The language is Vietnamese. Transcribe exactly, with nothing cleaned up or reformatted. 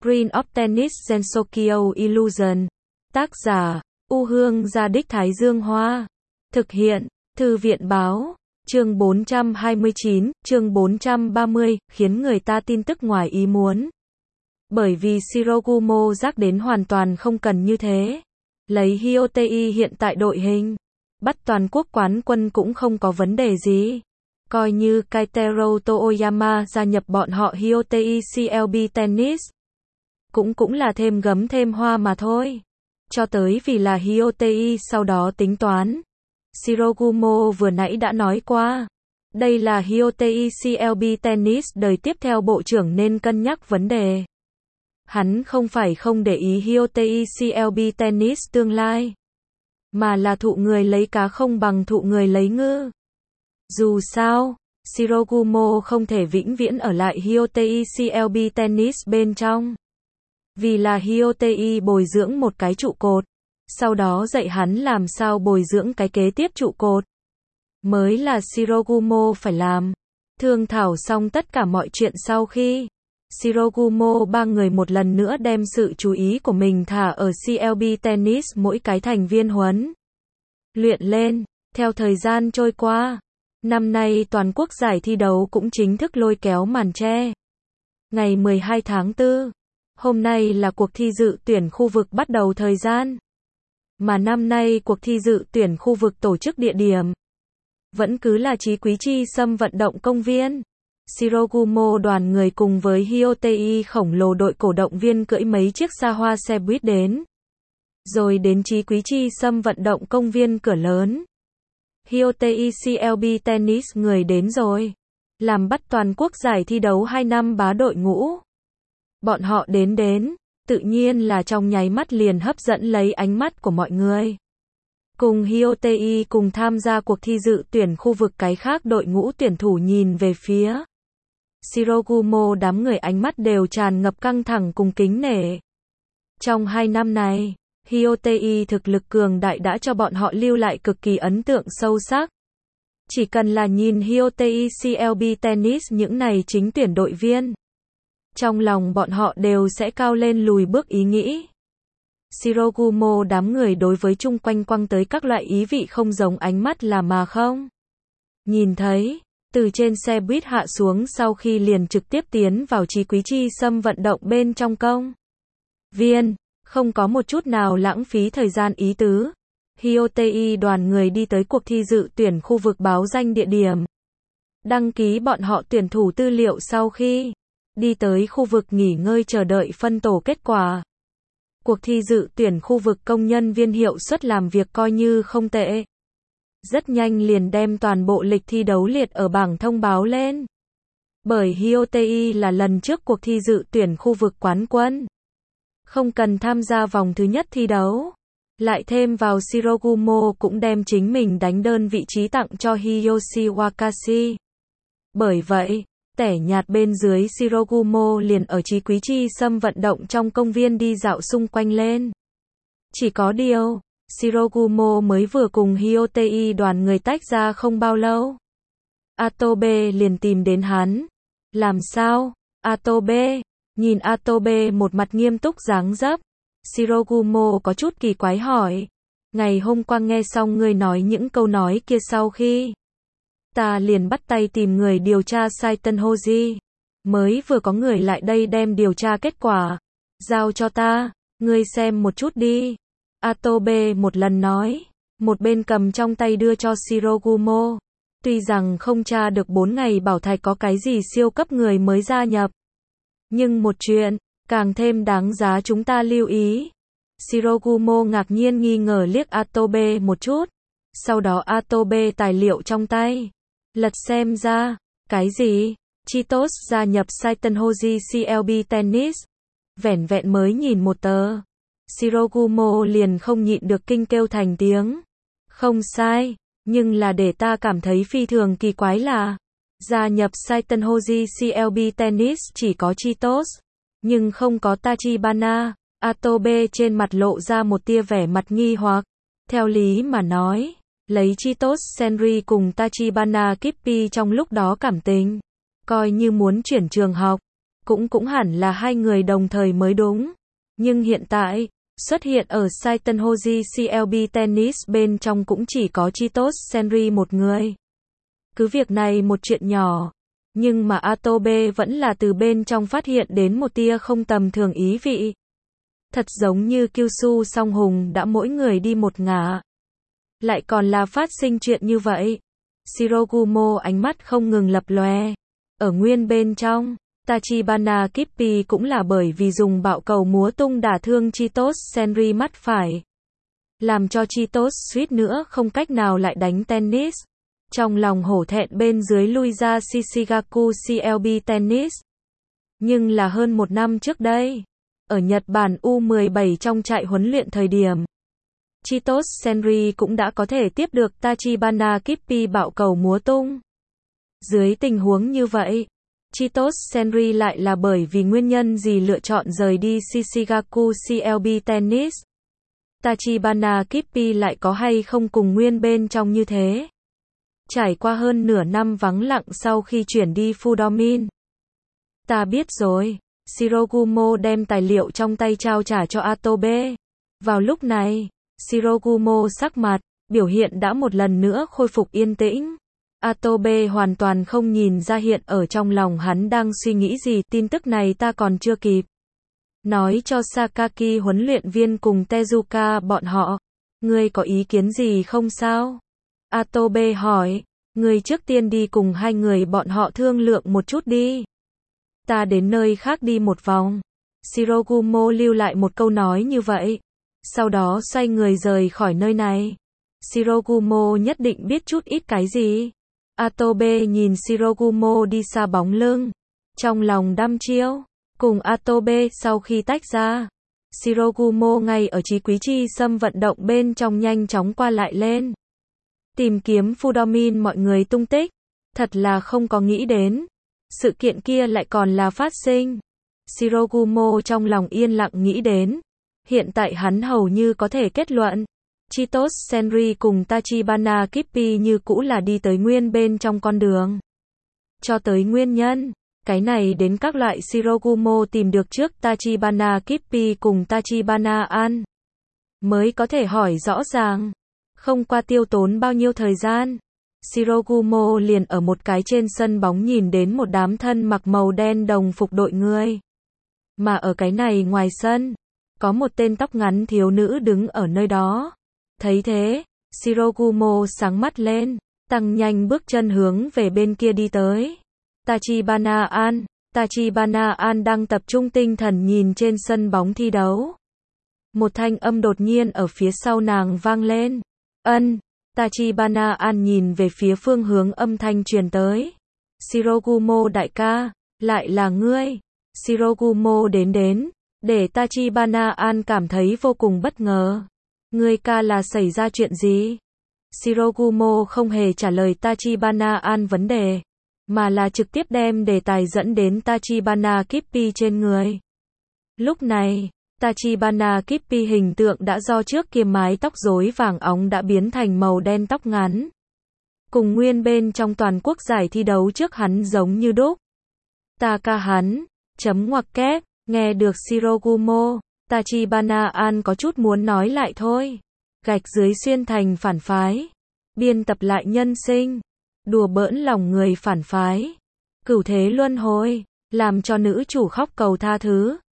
Green of Tennis Gensokyo Illusion. Tác giả, U Hương Gia Đích Thái Dương Hoa. Thực hiện, Thư viện Báo. Chương bốn trăm hai mươi chín, chương bốn trăm ba mươi, khiến người ta tin tức ngoài ý muốn. Bởi vì Shirogumo rắc đến hoàn toàn không cần như thế. Lấy Hyotei hiện tại đội hình, bắt toàn quốc quán quân cũng không có vấn đề gì. Coi như Keitaro Toyama gia nhập bọn họ Hyotei xê lờ bê Tennis. Cũng cũng là thêm gấm thêm hoa mà thôi. Cho tới vì là Hyotei sau đó tính toán. Shirogumo vừa nãy đã nói qua. Đây là Hyotei xê lờ bê Tennis đời tiếp theo bộ trưởng nên cân nhắc vấn đề. Hắn không phải không để ý Hyotei xê lờ bê Tennis tương lai. Mà là thụ người lấy cá không bằng thụ người lấy ngư. Dù sao, Shirogumo không thể vĩnh viễn ở lại Hyotei xê lờ bê Tennis bên trong. Vì là Hyotei bồi dưỡng một cái trụ cột. Sau đó dạy hắn làm sao bồi dưỡng cái kế tiếp trụ cột. Mới là Shirogumo phải làm. Thương thảo xong tất cả mọi chuyện sau khi Shirogumo ba người một lần nữa đem sự chú ý của mình thả ở xê lờ bê Tennis mỗi cái thành viên huấn luyện lên. Theo thời gian trôi qua, năm nay toàn quốc giải thi đấu cũng chính thức lôi kéo màn che. Ngày mười hai tháng tư, hôm nay là cuộc thi dự tuyển khu vực bắt đầu thời gian. Mà năm nay cuộc thi dự tuyển khu vực tổ chức địa điểm vẫn cứ là Chí Quý Chi Sâm vận động công viên. Shirogumo đoàn người cùng với Hyotei khổng lồ đội cổ động viên cưỡi mấy chiếc xa hoa xe buýt đến. Rồi đến Chí Quý Chi Sâm vận động công viên cửa lớn. Hyotei xê lờ bê Tennis người đến rồi. Làm bắt toàn quốc giải thi đấu hai năm bá đội ngũ. Bọn họ đến đến, tự nhiên là trong nháy mắt liền hấp dẫn lấy ánh mắt của mọi người. Cùng Hyotei cùng tham gia cuộc thi dự tuyển khu vực cái khác đội ngũ tuyển thủ nhìn về phía Shirogumo, đám người ánh mắt đều tràn ngập căng thẳng cùng kính nể. Trong hai năm này, Hyotei thực lực cường đại đã cho bọn họ lưu lại cực kỳ ấn tượng sâu sắc. Chỉ cần là nhìn Hyotei xê lờ bê Tennis những này chính tuyển đội viên, trong lòng bọn họ đều sẽ cao lên lùi bước ý nghĩ. Shirogumo đám người đối với chung quanh quăng tới các loại ý vị không giống ánh mắt là mà không nhìn thấy. Từ trên xe buýt hạ xuống sau khi liền trực tiếp tiến vào Chí Quý Chi Sâm vận động bên trong công viên, không có một chút nào lãng phí thời gian ý tứ. Hyotei đoàn người đi tới cuộc thi dự tuyển khu vực báo danh địa điểm. Đăng ký bọn họ tuyển thủ tư liệu sau khi đi tới khu vực nghỉ ngơi chờ đợi phân tổ kết quả. Cuộc thi dự tuyển khu vực công nhân viên hiệu suất làm việc coi như không tệ. Rất nhanh liền đem toàn bộ lịch thi đấu liệt ở bảng thông báo lên. Bởi Hyotei là lần trước cuộc thi dự tuyển khu vực quán quân, không cần tham gia vòng thứ nhất thi đấu. Lại thêm vào Shirogumo cũng đem chính mình đánh đơn vị trí tặng cho Hiyoshi Wakashi. Bởi vậy, tẻ nhạt bên dưới Shirogumo liền ở Chí Quý Chi Sâm vận động trong công viên đi dạo xung quanh lên. Chỉ có điều, Shirogumo mới vừa cùng Hyotei đoàn người tách ra không bao lâu. Atobe liền tìm đến hắn. Làm sao? Atobe. Nhìn Atobe một mặt nghiêm túc dáng dấp. Shirogumo có chút kỳ quái hỏi. Ngày hôm qua nghe xong ngươi nói những câu nói kia sau khi ta liền bắt tay tìm người điều tra Saiten Hoji. Mới vừa có người lại đây đem điều tra kết quả giao cho ta, ngươi xem một chút đi. Atobe một lần nói, một bên cầm trong tay đưa cho Shirogumo. Tuy rằng không tra được bốn ngày bảo thạch có cái gì siêu cấp người mới gia nhập, nhưng một chuyện càng thêm đáng giá chúng ta lưu ý. Shirogumo ngạc nhiên nghi ngờ liếc Atobe một chút. Sau đó Atobe tài liệu trong tay lật xem ra. Cái gì? Chitos gia nhập Saiten Hoji xê lờ bê Tennis. Vẻn vẹn mới nhìn một tờ, Shirogumo liền không nhịn được kinh kêu thành tiếng. Không sai, nhưng là để ta cảm thấy phi thường kỳ quái là gia nhập Saiten Hoji xê lờ bê Tennis chỉ có Chitos, nhưng không có Tachibana. Atobe trên mặt lộ ra một tia vẻ mặt nghi hoặc. Theo lý mà nói, lấy Chitos Senri cùng Tachibana Kippi trong lúc đó cảm tình, coi như muốn chuyển trường học, Cũng cũng hẳn là hai người đồng thời mới đúng. Nhưng hiện tại, xuất hiện ở Saitenhoji xê lờ bê Tennis bên trong cũng chỉ có Chitose Senri một người. Cứ việc này một chuyện nhỏ, nhưng mà Atobe vẫn là từ bên trong phát hiện đến một tia không tầm thường ý vị. Thật giống như Kyushu song hùng đã mỗi người đi một ngả. Lại còn là phát sinh chuyện như vậy. Shirogumo ánh mắt không ngừng lập lòe. Ở nguyên bên trong, Tachibana Kippi cũng là bởi vì dùng bạo cầu múa tung đả thương Chitose Senri mắt phải. Làm cho Chitose suýt nữa không cách nào lại đánh tennis. Trong lòng hổ thẹn bên dưới lui ra Shishigaku xê lờ bê Tennis. Nhưng là hơn một năm trước đây, ở Nhật Bản U mười bảy trong trại huấn luyện thời điểm, Chitose Senri cũng đã có thể tiếp được Tachibana Kippi bạo cầu múa tung. Dưới tình huống như vậy, Chitose Senri lại là bởi vì nguyên nhân gì lựa chọn rời đi Shishigaku xê lờ bê Tennis. Tachibana Kippi lại có hay không cùng nguyên bên trong như thế. Trải qua hơn nửa năm vắng lặng sau khi chuyển đi Fudomin. Ta biết rồi. Shirogumo đem tài liệu trong tay trao trả cho Atobe. Vào lúc này, Shirogumo sắc mặt, biểu hiện đã một lần nữa khôi phục yên tĩnh. Atobe hoàn toàn không nhìn ra hiện ở trong lòng hắn đang suy nghĩ gì. Tin tức này ta còn chưa kịp nói cho Sakaki huấn luyện viên cùng Tezuka bọn họ. Ngươi có ý kiến gì không sao? Atobe hỏi. Ngươi trước tiên đi cùng hai người bọn họ thương lượng một chút đi. Ta đến nơi khác đi một vòng. Shirogumo lưu lại một câu nói như vậy. Sau đó xoay người rời khỏi nơi này. Shirogumo nhất định biết chút ít cái gì. Atobe nhìn Shirogumo đi xa bóng lưng. Trong lòng đăm chiêu. Cùng Atobe sau khi tách ra, Shirogumo ngay ở Chí Quý Chi Sâm vận động bên trong nhanh chóng qua lại lên. Tìm kiếm Fudomin mọi người tung tích. Thật là không có nghĩ đến. Sự kiện kia lại còn là phát sinh. Shirogumo trong lòng yên lặng nghĩ đến. Hiện tại hắn hầu như có thể kết luận. Chitose Senri cùng Tachibana Kippi như cũ là đi tới nguyên bên trong con đường. Cho tới nguyên nhân. Cái này đến các loại Shirogumo tìm được trước Tachibana Kippi cùng Tachibana An. Mới có thể hỏi rõ ràng. Không qua tiêu tốn bao nhiêu thời gian. Shirogumo liền ở một cái trên sân bóng nhìn đến một đám thân mặc màu đen đồng phục đội người. Mà ở cái này ngoài sân, có một tên tóc ngắn thiếu nữ đứng ở nơi đó. Thấy thế, Shirogumo sáng mắt lên, tăng nhanh bước chân hướng về bên kia đi tới. Tachibana An, Tachibana An đang tập trung tinh thần nhìn trên sân bóng thi đấu. Một thanh âm đột nhiên ở phía sau nàng vang lên. Ân, Tachibana An nhìn về phía phương hướng âm thanh truyền tới. Shirogumo đại ca, lại là ngươi. Shirogumo đến đến, để Tachibana An cảm thấy vô cùng bất ngờ. Ngươi ca là xảy ra chuyện gì? Shirogumo không hề trả lời Tachibana An vấn đề, mà là trực tiếp đem đề tài dẫn đến Tachibana Kippi trên người. Lúc này, Tachibana Kippi hình tượng đã do trước kia mái tóc rối vàng óng đã biến thành màu đen tóc ngắn. Cùng nguyên bên trong toàn quốc giải thi đấu trước hắn giống như đúc. Ta ca hắn, chấm ngoặc kép, nghe được Shirogumo, Tachibana An có chút muốn nói lại thôi. Gạch dưới xuyên thành phản phái. Biên tập lại nhân sinh. Đùa bỡn lòng người phản phái. Cửu thế luân hồi, làm cho nữ chủ khóc cầu tha thứ.